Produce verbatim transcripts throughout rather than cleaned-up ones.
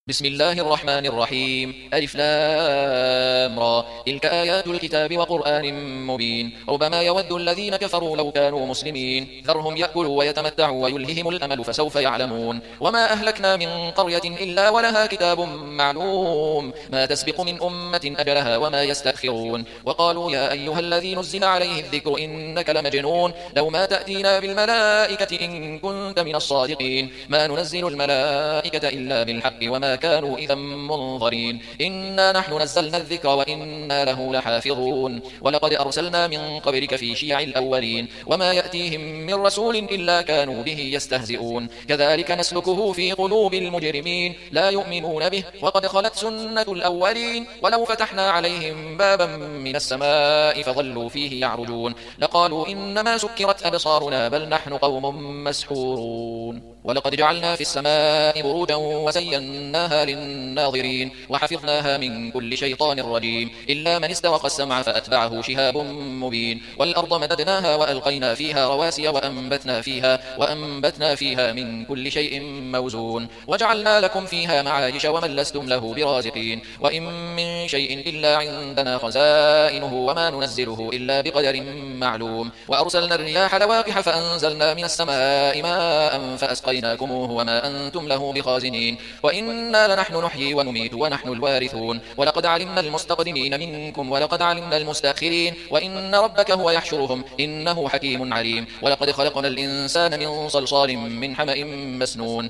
بسم الله الرحمن الرحيم. ألف لام را. تلك آيات الكتاب وقرآن مبين. ربما يود الذين كفروا لو كانوا مسلمين ذرهم يأكلوا ويتمتعوا ويلههم الأمل فسوف يعلمون. وما أهلكنا من قرية إلا ولها كتاب معلوم ما تسبق من أمة أجلها وما يستأخرون. وقالوا يا أيها الذي نزل عليه الذكر إنك لمجنون لو ما تأتينا بالملائكة إن كنت من الصادقين. ما ننزل الملائكة إلا بالحق وما كانوا إذا منظرين. إنا نحن نزلنا الذكر وإنا له لحافظون. ولقد أرسلنا من قبلك في شيع الأولين وما يأتيهم من رسول إلا كانوا به يستهزئون. كذلك نسلكه في قلوب المجرمين لا يؤمنون به وقد خلت سنة الأولين. ولو فتحنا عليهم بابا من السماء فظلوا فيه يعرجون لقالوا إنما سكرت أبصارنا بل نحن قوم مسحورون. ولقد جعلنا في السماء بروجا وزيناها للناظرين وحفظناها من كل شيطان رجيم إلا من استرق السمع فأتبعه شهاب مبين. والأرض مددناها وألقينا فيها رواسي وأنبتنا فيها, وأنبتنا فيها من كل شيء موزون. وجعلنا لكم فيها معايش ومن لستم له برازقين. وإن من شيء إلا عندنا خزائنه وما ننزله إلا بقدر معلوم. وأرسلنا الرياح لواقح فأنزلنا من السماء ماء فأسقيناكموه وما أنتم له بخازنين. وإنا لنحن نحيي ونميت ونحن الوارثون. ولقد علمنا المستقدمين منكم ولقد علمنا المستأخرين وإن ربك هو يحشرهم إنه حكيم عليم. ولقد خلقنا الإنسان من صلصال من حمأ مسنون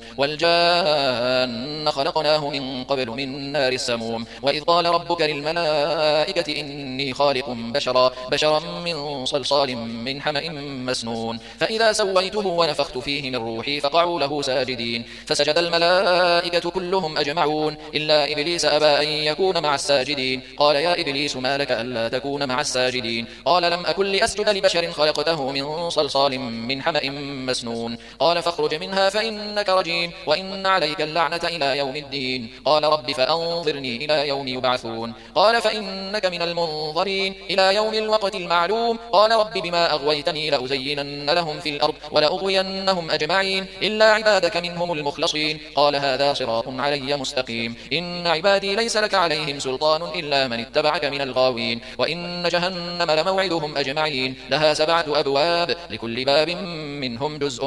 والجان خلقناه من قبل من نار السموم. وإذ قال ربك للملائكة إني خالق بشرا بشرا من صلصال من حمأ مسنون فإذا سويته ونفخت فيه من روحي فقعوا له ساجدين. فسجد الملائكة كلهم أجمعون إلا إبليس أبى أن يكون مع الساجدين. قال يا إبليس ما لك ألا تكون مع الساجدين؟ قال لم أكن لأسجد لبشر خلقته من صلصال من حمأ مسنون. قال فاخرج منها فإنك رجيم وإن عليك اللعنة إلى يوم الدين. قال رب فأنظرني إلى يوم يبعثون. قال فإنك من المنظرين إلى يوم الوقت المعلوم. قال رب بما أغويتني لأزينن لهم في الأرض ولأغوينهم أجمعين إلا عبادك منهم المخلصين. قال هذا صراط علي مستقيم. إن عبادي ليس لك عليهم سلطان إلا من اتبعك من الغاوين. وإن جهنم لموعدهم أجمعين لها سبعة أبواب لكل باب منهم جزء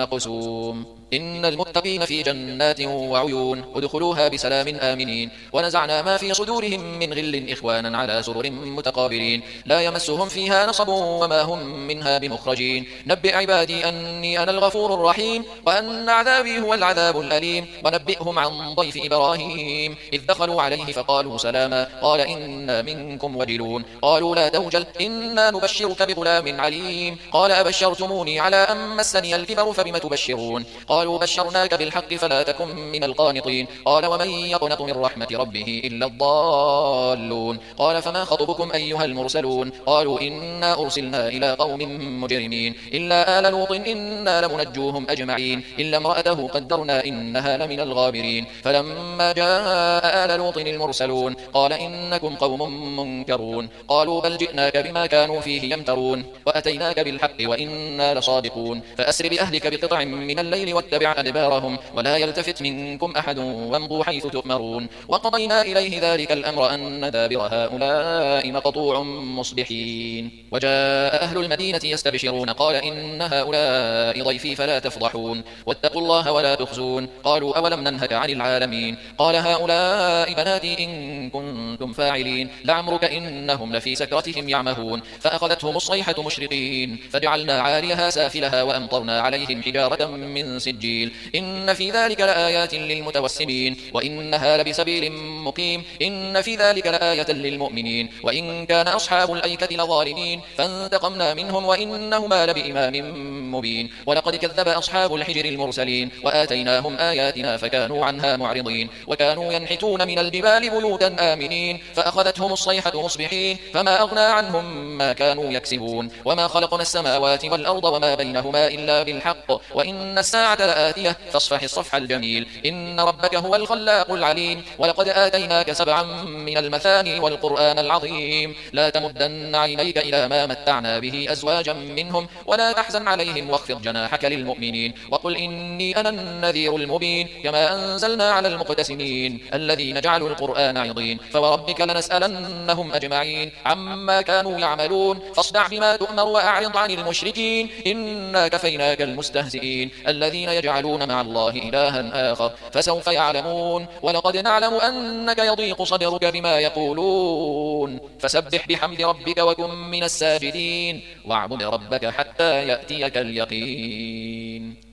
مقسوم. إن المتقين في جنات وعيون ادخلوها بسلام آمنين. ونزعنا ما في صدورهم من غل إخوانا على سرر متقابلين لا يمسهم فيها نصب وما هم منها بمخرجين. نبئ عبادي أني أنا الغفور الرحيم وأن عذابي هو العذاب الأليم. ونبئهم عن ضيف إبراهيم إذ دخلوا عليه فقالوا سلاما قال إنا منكم وجلون. قالوا لا توجل إنا نبشرك بغلام عليم. قال أبشرتموني على أن مسني الكبر فبم تبشرون؟ قالوا بشرناك بالحق فلا تكن من القانطين. قال ومن يقنط من رحمة ربه إلا الضالون. قال فما خطبكم أيها المرسلون؟ قالوا إنا أرسلنا إلى قوم مجرمين إلا آل لوط إنا لمنجوهم أجمعين إلا امرأته قدرنا إنها لمن الغابرين. فلما جاء آل لوط المرسلون قال إنكم قوم منكرون. قالوا بل جئناك بما كانوا فيه يمترون وأتيناك بالحق وإنا لصادقون. فأسر بأهلك بقطع من الليل واتبع أدبارهم ولا يلتفت منكم أحد وامضوا حيث تؤمرون. وقضينا إليه ذلك الأمر أن دابر هؤلاء مقطوع مصبحين. وجاء أهل المدينة يستبشرون قال إن هؤلاء ضيفي فلا تفضحون واتقوا الله ولا تخزون. قالوا أولم ننهك عن العالمين؟ قال هؤلاء بناتي إن كنتم فاعلين لعمرك إنهم لفي سكرتهم يعمهون. فأخذتهم الصيحة مشرقين فجعلنا عاليها سافلها وأمطرنا عليهم حجارة من سجيل. إن في ذلك لآيات للمتوسمين وإنها لبسبيل مقيم. إن في ذلك لآية للمؤمنين وإن كان أصحاب الأيكة لظالمين فانتقمنا منهم وإنهما لبإمام مبين. ولقد كذب أصحاب الحجر المرسلين وآتيناهم آياتنا فكانوا عنها معرضين. وكانوا ينحتون من الجبال بيوتا آمنين فأخذتهم الصيحة مصبحين فما أغنى عنهم ما كانوا يكسبون. وما خلقنا السماوات والأرض وما بينهما إلا بالحق وإن الساعة لآتية فاصفح الصفح الجميل إن ربك هو الخلاق العليم ولقد آتيناك سبعا من المثاني والقرآن العظيم لا تمدن عينيك إلى ما متعنا به أزواجا منهم ولا تحزن عليهم واخفض جناحك للمؤمنين وقل إني أنا النذير المبين كما أنزلنا على المقتسمين الذين جعلوا القرآن عضين فوربك لنسألنهم أجمعين عما كانوا يعملون فاصدع بما تؤمر وأعرض عن المشركين إنا كفيناك المستهزئين الذين يجعلون مع الله إلها آخر فسوف يعلمون ولقد نعلم أنك يضيق صدرك بما يقولون فسبح بحمد ربك وكن من الساجدين واعبد ربك حتى يأتيك اليقين.